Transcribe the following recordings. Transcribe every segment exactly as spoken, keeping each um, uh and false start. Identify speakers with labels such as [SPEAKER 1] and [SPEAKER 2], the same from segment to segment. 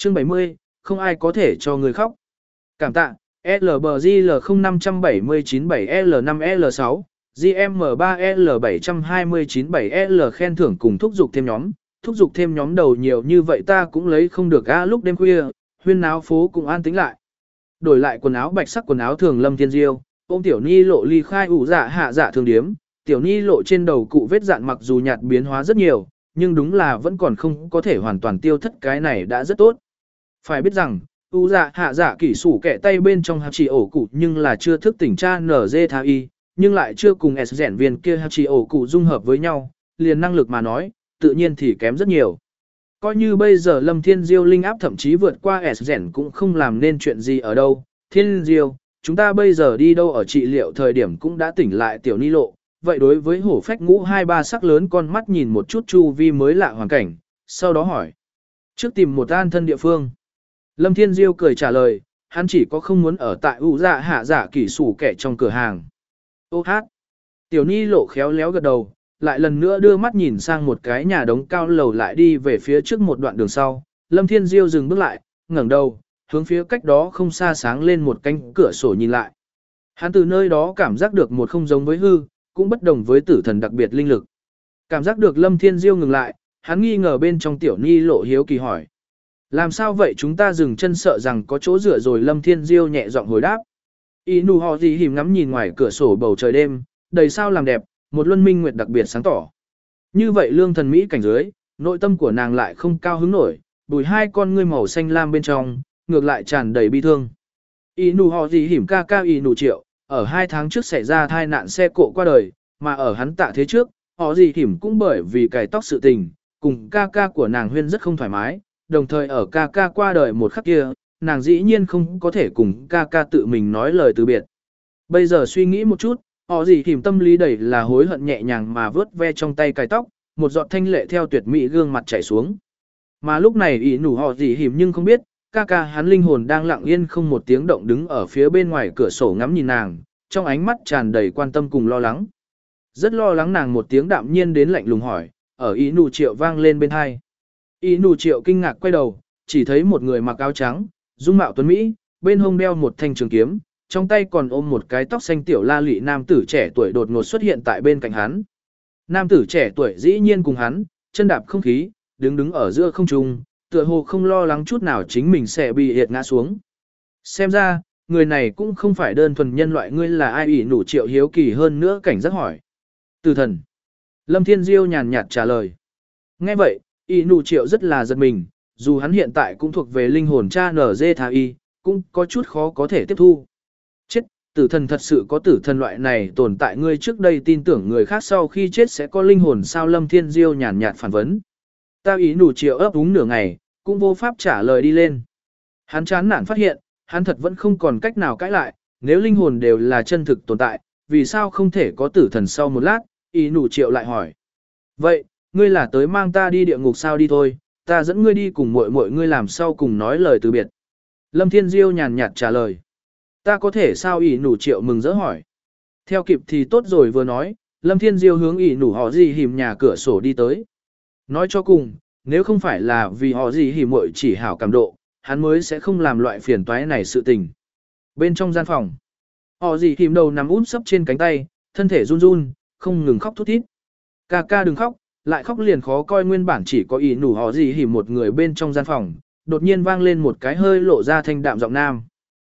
[SPEAKER 1] Chương bảy mươi, không ai có thể cho người khóc. Cảm tạ, L B G L không năm bảy chín bảy L năm L sáu, G M ba L bảy hai chín bảy L khen thưởng cùng thúc giục thêm nhóm, thúc giục thêm nhóm đầu nhiều như vậy ta cũng lấy không được a lúc đêm khuya, huyên náo phố cũng an tĩnh lại. Đổi lại quần áo bạch sắc quần áo thường Lâm Thiên Diêu, ôm tiểu ni lộ ly khai ủ dạ hạ dạ thường điếm, tiểu ni lộ trên đầu cụ vết dạn mặc dù nhạt biến hóa rất nhiều, nhưng đúng là vẫn còn không có thể hoàn toàn tiêu thất cái này đã rất tốt. Phải biết rằng, ủ dạ hạ dạ kỷ sủ kẻ tay bên trong hạt chỉ ổ cụ nhưng là chưa thức tỉnh cha nở dê tha y, nhưng lại chưa cùng S rèn viên kia hạt chỉ ổ cụ dung hợp với nhau, liền năng lực mà nói, tự nhiên thì kém rất nhiều. Coi như bây giờ Lâm Thiên Diêu linh áp thậm chí vượt qua S rèn cũng không làm nên chuyện gì ở đâu. Thiên Diêu, chúng ta bây giờ đi đâu ở trị liệu thời điểm cũng đã tỉnh lại tiểu ni lộ. Vậy đối với hổ phách ngũ hai ba sắc lớn con mắt nhìn một chút chu vi mới lạ hoàn cảnh, sau đó hỏi. Trước tìm một an thân địa phương. Lâm Thiên Diêu cười trả lời, hắn chỉ có không muốn ở tại ủ dạ hạ dạ kỷ sủ kẻ trong cửa hàng. Ô hát. Tiểu ni lộ khéo léo gật đầu, lại lần nữa đưa mắt nhìn sang một cái nhà đống cao lầu lại đi về phía trước một đoạn đường sau. Lâm Thiên Diêu dừng bước lại, ngẩng đầu, hướng phía cách đó không xa sáng lên một cánh cửa sổ nhìn lại. Hắn từ nơi đó cảm giác được một không giống với hư, cũng bất đồng với tử thần đặc biệt linh lực. Cảm giác được Lâm Thiên Diêu ngừng lại, hắn nghi ngờ bên trong tiểu ni lộ hiếu kỳ hỏi. Làm sao vậy chúng ta dừng chân sợ rằng có chỗ rửa rồi Lâm Thiên Diêu nhẹ giọng hồi đáp. Y nụ họ gì hìm ngắm nhìn ngoài cửa sổ bầu trời đêm, đầy sao làm đẹp, một luân minh nguyệt đặc biệt sáng tỏ. Như vậy lương thần Mỹ cảnh dưới, nội tâm của nàng lại không cao hứng nổi, bùi hai con ngươi màu xanh lam bên trong, ngược lại tràn đầy bi thương. Y nụ họ gì hìm ca ca y nụ triệu, ở hai tháng trước xảy ra tai nạn xe cộ qua đời, mà ở hắn tạ thế trước, họ gì hìm cũng bởi vì cài tóc sự tình, cùng ca ca của nàng huyên rất không thoải mái, đồng thời ở ca ca qua đời một khắc kia, nàng dĩ nhiên không có thể cùng ca ca tự mình nói lời từ biệt. Bây giờ suy nghĩ một chút, họ gì hìm tâm lý đầy là hối hận nhẹ nhàng mà vớt ve trong tay cài tóc, một giọt thanh lệ theo tuyệt mỹ gương mặt chảy xuống. Mà lúc này ý nụ họ gì hìm nhưng không biết, ca ca hắn linh hồn đang lặng yên không một tiếng động đứng ở phía bên ngoài cửa sổ ngắm nhìn nàng, trong ánh mắt tràn đầy quan tâm cùng lo lắng. Rất lo lắng nàng một tiếng đạm nhiên đến lạnh lùng hỏi, ở ý nụ triệu vang lên bên hai. Ý nụ triệu kinh ngạc quay đầu, chỉ thấy một người mặc áo trắng, dung mạo tuấn Mỹ, bên hông đeo một thanh trường kiếm, trong tay còn ôm một cái tóc xanh tiểu la lị nam tử trẻ tuổi đột ngột xuất hiện tại bên cạnh hắn. Nam tử trẻ tuổi dĩ nhiên cùng hắn, chân đạp không khí, đứng đứng ở giữa không trung, tựa hồ không lo lắng chút nào chính mình sẽ bị hiệt ngã xuống. Xem ra, người này cũng không phải đơn thuần nhân loại ngươi là ai. Ỷ nụ triệu hiếu kỳ hơn nữa cảnh giác hỏi. Từ thần. Lâm Thiên Diêu nhàn nhạt trả lời. Nghe vậy, Ỷ nụ triệu rất là giật mình, dù hắn hiện tại cũng thuộc về linh hồn cha nở dê thà y, cũng có chút khó có thể tiếp thu. Chết, tử thần thật sự có tử thần loại này tồn tại ngươi trước đây tin tưởng người khác sau khi chết sẽ có linh hồn sao? Lâm Thiên Diêu nhàn nhạt phản vấn. Ta Ỷ nụ triệu ấp úng nửa ngày, cũng vô pháp trả lời đi lên. Hắn chán nản phát hiện, hắn thật vẫn không còn cách nào cãi lại, nếu linh hồn đều là chân thực tồn tại, vì sao không thể có tử thần? Sau một lát, Ỷ nụ triệu lại hỏi. Vậy, ngươi là tới mang ta đi địa ngục sao? Đi thôi, ta dẫn ngươi đi cùng muội muội ngươi làm sau cùng nói lời từ biệt. Lâm Thiên Diêu nhàn nhạt trả lời. Ta có thể sao? Ỷ nụ triệu mừng rỡ hỏi. Theo kịp thì tốt rồi vừa nói, Lâm Thiên Diêu hướng Ỷ nụ họ gì hìm nhà cửa sổ đi tới. Nói cho cùng, nếu không phải là vì họ gì hìm muội chỉ hảo cảm độ, hắn mới sẽ không làm loại phiền toái này sự tình. Bên trong gian phòng, họ gì hìm đầu nằm út sấp trên cánh tay, thân thể run run, không ngừng khóc thút thít. Ca ca đừng khóc, lại khóc liền khó coi. Nguyên bản chỉ có Ỷ nụ họ gì hìm một người bên trong gian phòng, đột nhiên vang lên một cái hơi lộ ra thanh đạm giọng nam.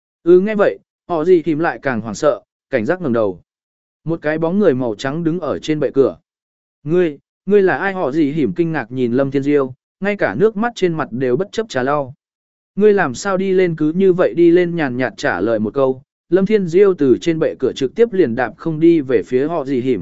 [SPEAKER 1] Ừ nghe vậy, họ gì hìm lại càng hoảng sợ, cảnh giác ngẩng đầu. Một cái bóng người màu trắng đứng ở trên bệ cửa. Ngươi, ngươi là ai? Họ gì hìm kinh ngạc nhìn Lâm Thiên Diêu, ngay cả nước mắt trên mặt đều bất chấp trà lau. Ngươi làm sao đi lên? Cứ như vậy đi lên, nhàn nhạt trả lời một câu. Lâm Thiên Diêu từ trên bệ cửa trực tiếp liền đạp không đi về phía họ gì hìm.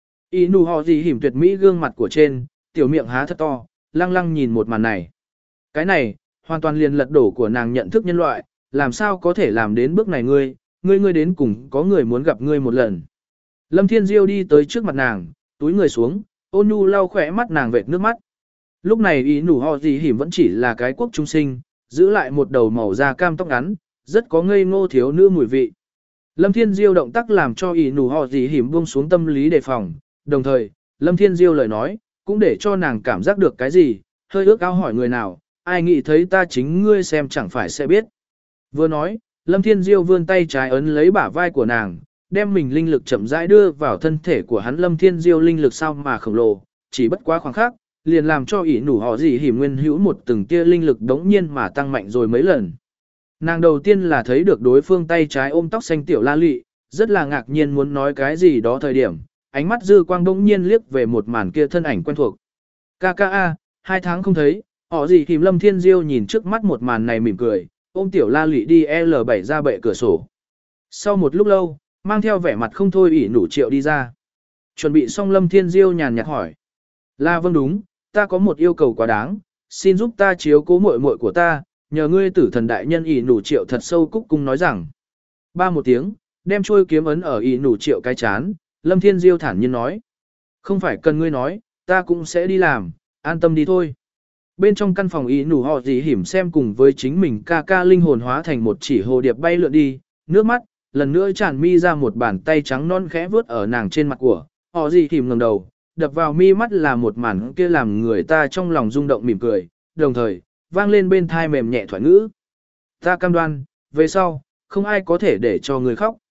[SPEAKER 1] Ý nụ họ gì hìm tuyệt mỹ gương mặt của trên, tiểu miệng há thật to, lăng lăng nhìn một màn này. Cái này, hoàn toàn liền lật đổ của nàng nhận thức nhân loại, làm sao có thể làm đến bước này? Ngươi, ngươi ngươi đến cùng có người muốn gặp ngươi một lần. Lâm Thiên Diêu đi tới trước mặt nàng, túi người xuống, ôn nhu lau khỏe mắt nàng vệt nước mắt. Lúc này ý nụ họ gì hìm vẫn chỉ là cái quốc trung sinh, giữ lại một đầu màu da cam tóc ngắn, rất có ngây ngô thiếu nữ mùi vị. Lâm Thiên Diêu động tác làm cho ý nụ họ gì hìm buông xuống tâm lý đề phòng, đồng thời, Lâm Thiên Diêu lời nói, cũng để cho nàng cảm giác được cái gì, hơi ước ao hỏi người nào, ai nghĩ thấy ta chính ngươi xem chẳng phải sẽ biết. Vừa nói, Lâm Thiên Diêu vươn tay trái ấn lấy bả vai của nàng, đem mình linh lực chậm rãi đưa vào thân thể của hắn. Lâm Thiên Diêu linh lực sao mà khổng lồ, chỉ bất quá khoảng khắc, liền làm cho ỷ nủ họ gì hiểm nguyên hữu một từng tia linh lực đống nhiên mà tăng mạnh rồi mấy lần. Nàng đầu tiên là thấy được đối phương tay trái ôm tóc xanh tiểu la lị, rất là ngạc nhiên muốn nói cái gì đó thời điểm, ánh mắt dư quang đống nhiên liếc về một màn kia thân ảnh quen thuộc. Ca ca a, hai tháng không thấy, họ gì hiểm. Lâm Thiên Diêu nhìn trước mắt một màn này mỉm cười, ôm tiểu la lị đi L bảy ra bệ cửa sổ. Sau một lúc lâu, mang theo vẻ mặt không thôi ỷ nủ triệu đi ra. Chuẩn bị xong Lâm Thiên Diêu nhàn nhạt hỏi. Là vâng đúng, ta có một yêu cầu quá đáng, xin giúp ta chiếu cố muội muội của ta, nhờ ngươi tử thần đại nhân. Ỷ nủ triệu thật sâu cúc cung nói rằng. Ba một tiếng, đem trôi kiếm ấn ở ỷ nủ triệu cái chán, Lâm Thiên Diêu thản nhiên nói. Không phải cần ngươi nói, ta cũng sẽ đi làm, an tâm đi thôi. Bên trong căn phòng ỷ nủ họ gì hiểm xem cùng với chính mình ca ca linh hồn hóa thành một chỉ hồ điệp bay lượn đi, nước mắt, lần nữa tràn mi ra một bàn tay trắng non khẽ vuốt ở nàng trên mặt của, họ gì hiểm ngẩng đầu, đập vào mi mắt là một màn kia làm người ta trong lòng rung động mỉm cười, đồng thời, vang lên bên thai mềm nhẹ thoại ngữ. Ta cam đoan, về sau, không ai có thể để cho người khóc.